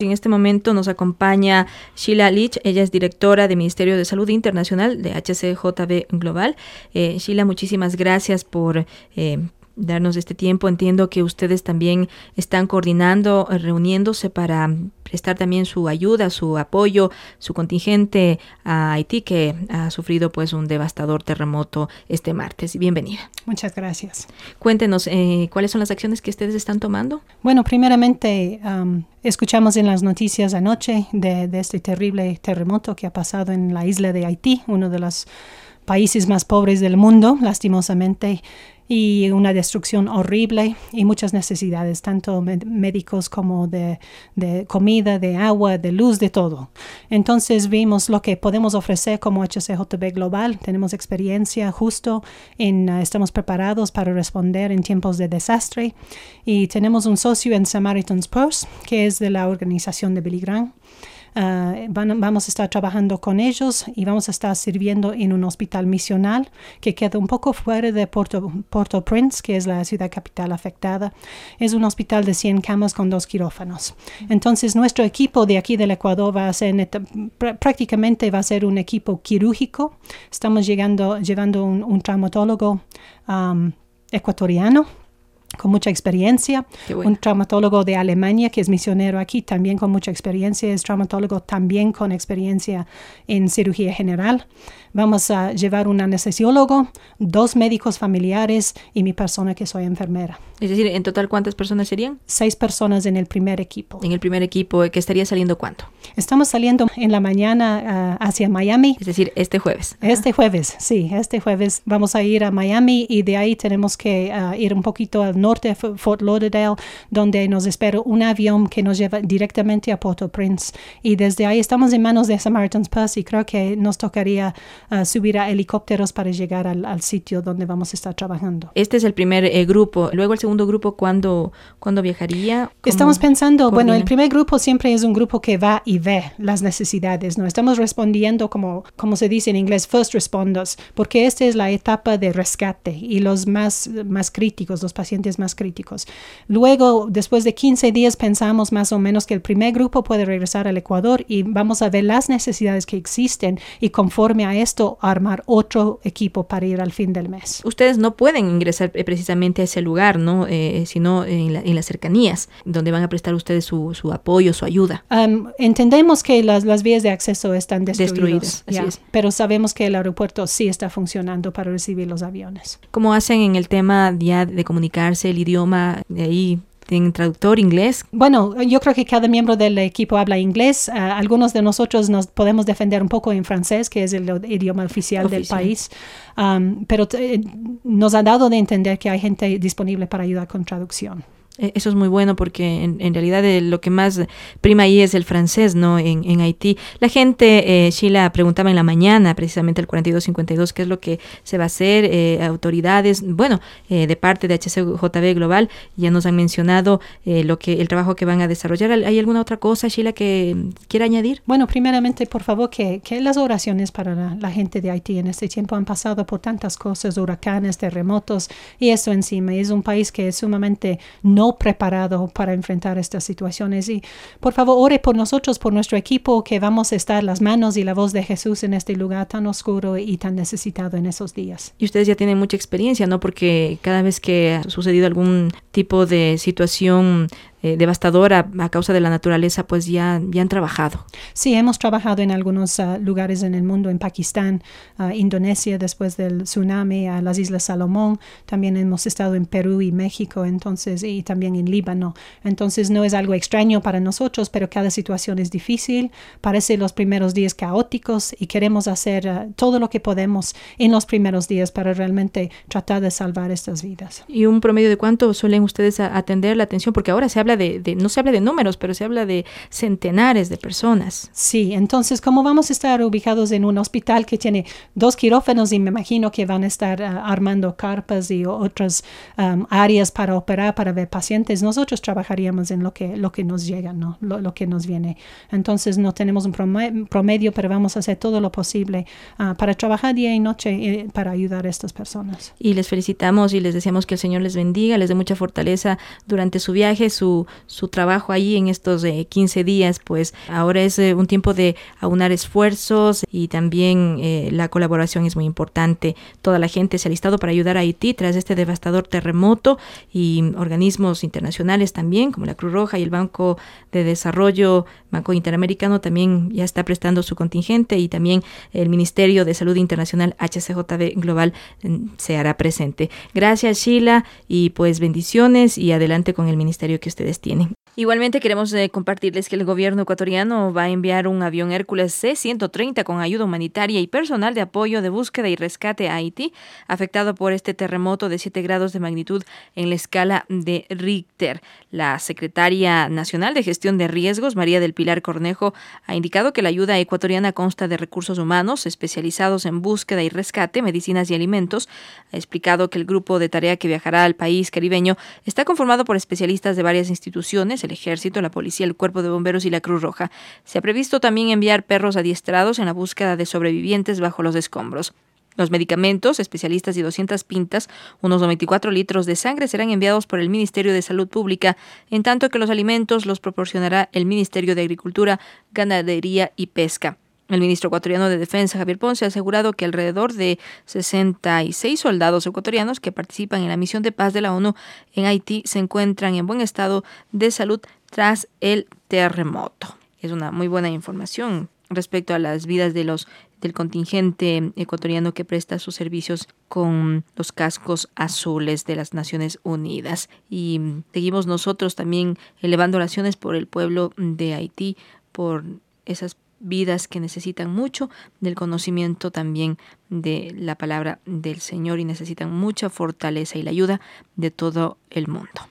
En este momento nos acompaña Sheila Leach, ella es directora del Ministerio de Salud Internacional de HCJB Global. Sheila, muchísimas gracias por darnos este tiempo. Entiendo que ustedes también están coordinando, reuniéndose para prestar también su ayuda, su apoyo, su contingente a Haití, que ha sufrido pues un devastador terremoto este martes. Bienvenida. Muchas gracias. Cuéntenos, ¿cuáles son las acciones que ustedes están tomando? Bueno, primeramente, escuchamos en las noticias anoche de este terrible terremoto que ha pasado en la isla de Haití, uno de los países más pobres del mundo, lastimosamente, y una destrucción horrible y muchas necesidades, tanto médicos como de comida, de agua, de luz, de todo. Entonces vimos lo que podemos ofrecer como HCJB Global. Tenemos experiencia justo estamos preparados para responder en tiempos de desastre y tenemos un socio en Samaritan's Purse, que es de la organización de Billy Graham. Vamos a estar trabajando con ellos y vamos a estar sirviendo en un hospital misional que queda un poco fuera de Port-au-Prince, que es la ciudad capital afectada. Es un hospital de 100 camas con 2 quirófanos. Entonces, nuestro equipo de aquí del Ecuador prácticamente va a ser un equipo quirúrgico. Estamos llevando un traumatólogo ecuatoriano con mucha experiencia, un traumatólogo de Alemania que es misionero aquí, también con mucha experiencia, es traumatólogo también con experiencia en cirugía general. Vamos a llevar un anestesiólogo, 2 médicos familiares y mi persona que soy enfermera. Es decir, ¿en total cuántas personas serían? 6 personas en el primer equipo. ¿En el primer equipo que estaría saliendo cuándo? Estamos saliendo en la mañana hacia Miami. Es decir, este jueves. Este jueves, sí. Este jueves vamos a ir a Miami y de ahí tenemos que ir un poquito al norte, Fort Lauderdale, donde nos espera un avión que nos lleva directamente a Port-au-Prince. Y desde ahí estamos en manos de Samaritan's Purse y creo que nos tocaría subir a helicópteros para llegar al sitio donde vamos a estar trabajando. Este es el primer grupo. Luego el segundo grupo, ¿cuándo viajaría? Estamos pensando, bueno, el primer grupo siempre es un grupo que va y ve las necesidades, ¿no? Estamos respondiendo como se dice en inglés, first responders, porque esta es la etapa de rescate y los más críticos, los pacientes más críticos. Luego, después de 15 días, pensamos más o menos que el primer grupo puede regresar al Ecuador y vamos a ver las necesidades que existen y conforme a esto armar otro equipo para ir al fin del mes. Ustedes no pueden ingresar precisamente a ese lugar, ¿no? Sino en las cercanías, donde van a prestar ustedes su apoyo, su ayuda. Entendemos que las vías de acceso están destruidas, así es. Pero sabemos que el aeropuerto sí está funcionando para recibir los aviones. ¿Cómo hacen en el tema ya de comunicarse, el idioma de ahí? ¿Tienen traductor inglés? Bueno, yo creo que cada miembro del equipo habla inglés. Algunos de nosotros nos podemos defender un poco en francés, que es el idioma oficial del país. Pero nos ha dado de entender que hay gente disponible para ayudar con traducción. Eso es muy bueno porque en realidad lo que más prima ahí es el francés, ¿no? En Haití. La gente, Sheila, preguntaba en la mañana, precisamente el 4252, qué es lo que se va a hacer. Autoridades, bueno, de parte de HCJB Global, ya nos han mencionado el trabajo que van a desarrollar. ¿Hay alguna otra cosa, Sheila, que quiera añadir? Bueno, primeramente, por favor, que las oraciones para la gente de Haití en este tiempo han pasado por tantas cosas, huracanes, terremotos, y eso encima. Es un país que es sumamente no preparado para enfrentar estas situaciones y por favor ore por nosotros, por nuestro equipo, que vamos a estar las manos y la voz de Jesús en este lugar tan oscuro y tan necesitado en esos días. Y ustedes ya tienen mucha experiencia, ¿no? Porque cada vez que ha sucedido algún tipo de situación devastadora a causa de la naturaleza, pues ya han trabajado. Sí, hemos trabajado en algunos lugares en el mundo, en Pakistán, Indonesia después del tsunami, a las Islas Salomón, también hemos estado en Perú y México, entonces, y también en Líbano. Entonces no es algo extraño para nosotros, pero cada situación es difícil, parece los primeros días caóticos y queremos hacer todo lo que podemos en los primeros días para realmente tratar de salvar estas vidas. ¿Y un promedio de cuánto suelen ustedes atender la atención? Porque ahora se habla no se habla de números, pero se habla de centenares de personas. Sí, entonces como vamos a estar ubicados en un hospital que tiene 2 quirófanos y me imagino que van a estar armando carpas y otras áreas para operar, para ver pacientes, nosotros trabajaríamos en lo que nos llega, ¿no? Lo que nos viene. Entonces no tenemos un promedio, pero vamos a hacer todo lo posible para trabajar día y noche para ayudar a estas personas. Y les felicitamos y les deseamos que el Señor les bendiga, les dé mucha fortaleza durante su viaje, su su trabajo ahí en estos 15 días, pues ahora es un tiempo de aunar esfuerzos y también la colaboración es muy importante. Toda la gente se ha alistado para ayudar a Haití tras este devastador terremoto y organismos internacionales también, como la Cruz Roja y el Banco de Desarrollo, Banco Interamericano, también ya está prestando su contingente y también el Ministerio de Salud Internacional HCJB Global se hará presente. Gracias, Sheila, y pues bendiciones y adelante con el ministerio que ustedes tienen. Igualmente queremos compartirles que el gobierno ecuatoriano va a enviar un avión Hércules C-130 con ayuda humanitaria y personal de apoyo de búsqueda y rescate a Haití, afectado por este terremoto de 7 grados de magnitud en la escala de Richter. La secretaria nacional de Gestión de Riesgos, María del Pilar Cornejo, ha indicado que la ayuda ecuatoriana consta de recursos humanos especializados en búsqueda y rescate, medicinas y alimentos. Ha explicado que el grupo de tarea que viajará al país caribeño está conformado por especialistas de varias instituciones, el Ejército, la Policía, el Cuerpo de Bomberos y la Cruz Roja. Se ha previsto también enviar perros adiestrados en la búsqueda de sobrevivientes bajo los escombros. Los medicamentos, especialistas y 200 pintas, unos 94 litros de sangre serán enviados por el Ministerio de Salud Pública, en tanto que los alimentos los proporcionará el Ministerio de Agricultura, Ganadería y Pesca. El ministro ecuatoriano de Defensa, Javier Ponce, ha asegurado que alrededor de 66 soldados ecuatorianos que participan en la misión de paz de la ONU en Haití se encuentran en buen estado de salud tras el terremoto. Es una muy buena información respecto a las vidas del contingente ecuatoriano que presta sus servicios con los cascos azules de las Naciones Unidas. Y seguimos nosotros también elevando oraciones por el pueblo de Haití, por esas vidas que necesitan mucho del conocimiento también de la palabra del Señor y necesitan mucha fortaleza y la ayuda de todo el mundo.